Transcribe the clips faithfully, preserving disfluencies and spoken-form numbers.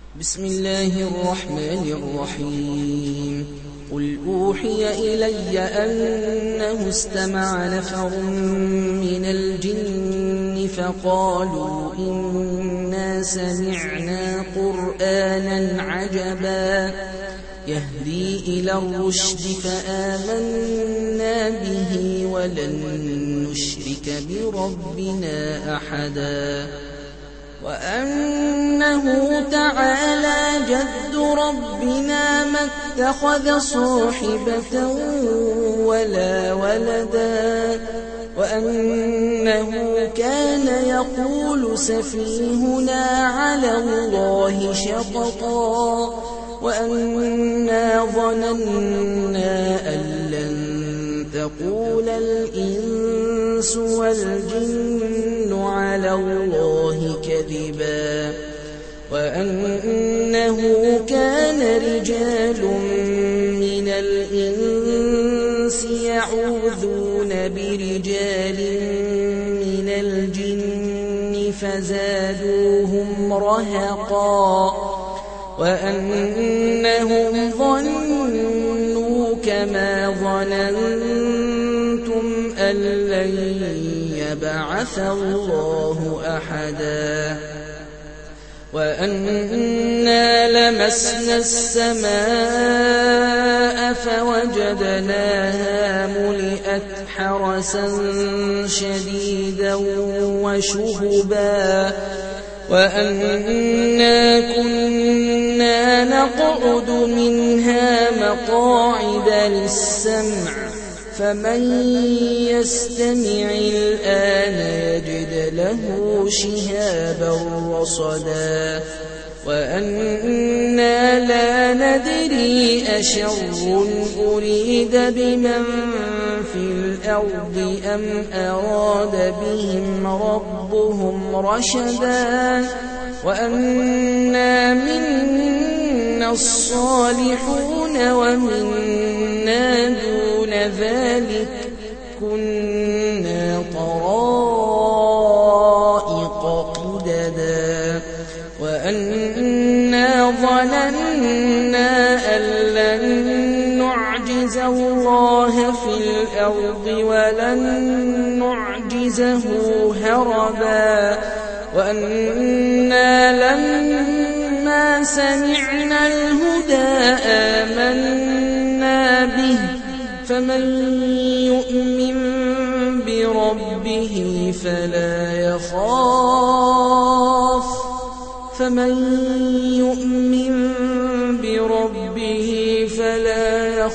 بسم الله الرحمن الرحيم قل أوحي إلي أنه استمع نفر من الجن فقالوا إنا سمعنا قرآنا عجبا يهدي إلى الرشد فآمنا به ولن نشرك بربنا أحدا وأنه تعالى جد ربنا ما اتخذ صاحبة ولا ولدا وأنه كان يقول سفيهنا على الله شططا وأنا ظننا أن لن تقول الإنس والجن على الله كذبا وأنه كان رجال من الإنس يعوذون برجال من الجن فزادوهم رهقا وأنهم ظنوا كما ظننتم أن لن يبعث الله أحدا وأنا لمسنا السماء فوجدناها ملئت حرسا شديدا وشهبا وأنا كنا نقعد منها مقاعد للسمع فمن يستمع الآن يجد له شهابا رصدا وأنا لا ندري أشر أريد بمن في الأرض أم أراد بهم ربهم رشدا وأنا منا الصالحون ومنا دون ذلك كنا طرائق قددا وأنا ظننا أن لن نعجز الله في الأرض ولن نعجزه هربا وأنا لما سمعنا الهدى آمنا به فمن يؤمن بربه فلا يخاف فمن يؤمن بربه فلا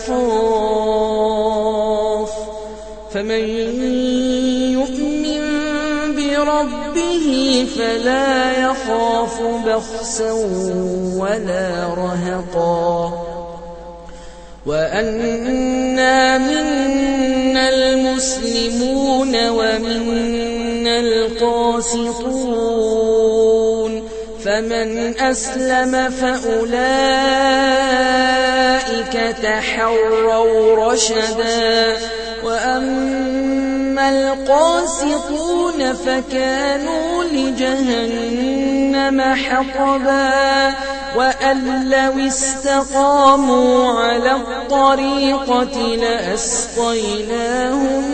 يخاف فمن يؤمن بربه فلا يخاف بخسا ولا رهقا وأنا منا المسلمون ومنا القاسطون فمن أسلم فأولئك تحروا رشدا وأما القاسطون فكانوا لجهنم حطبا وأن لو استقاموا على الطريقة لأسقيناهم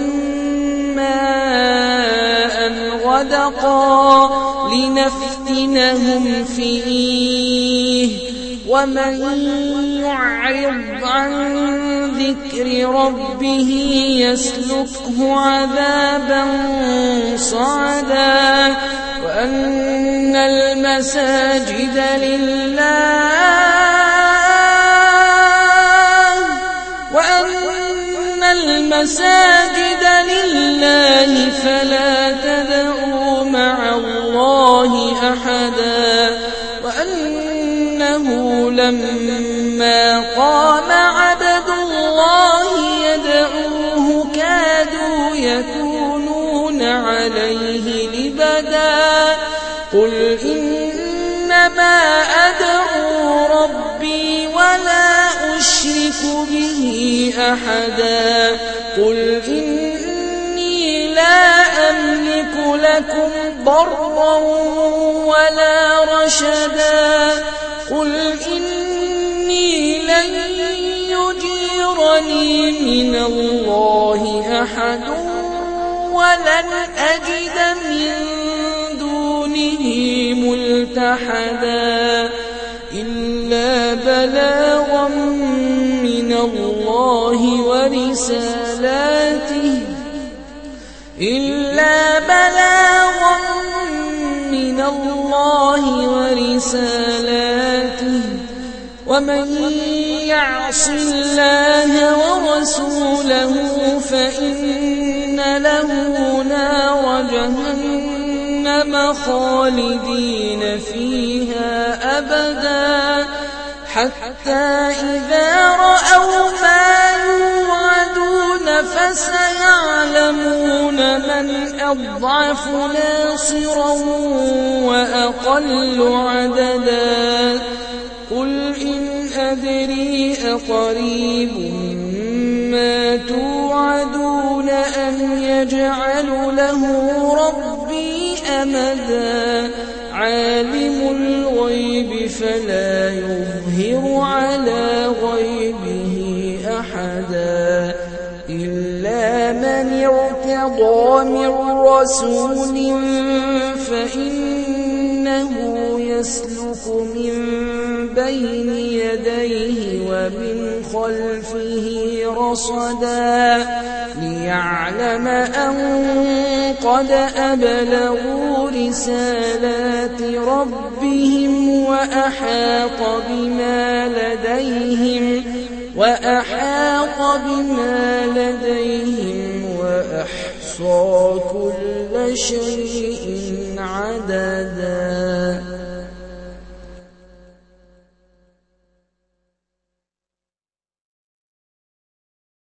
ماء غدقا لنفتنهم فيه ومن يعرض عن ذكر ربه يسلكه عذابا صعدا وأن المساجد لله وأن المساجد لله فلا تدعوا مع الله أحدا وأنه لما قام عبد الله يدعوه كادوا يكونون عليه لبدا قل إنما أدعو ربي ولا أشرك به أحدا قل إني لا أملك لكم ضرا ولا رشدا قل إني لن يجيرني من الله أحد ولن أجد من دونه ملتحدا إلا بلاغا من الله ورسالاته إلا بلاغا من الله ورسالاته ومن يعص الله ورسوله فإن له نار جهنم خالدين فيها أبدا حتى إذا رأوا ما يوعدون فسيعلمون من أضعف ناصرا وأقل عددا قل إن أدري أقريب ما توعدون أم يجعل له ربي أمدا عالم الغيب فلا يظهر على غيبه أحدا إلا من ارتضى من رسول فإنه يسلك من بين يديه ومن خلفه رصدا ليعلم أن قد أبلغوا رسالات ربهم وأحاط بما لديهم وأحاط بما لديهم وأحصى كل شيء عددا.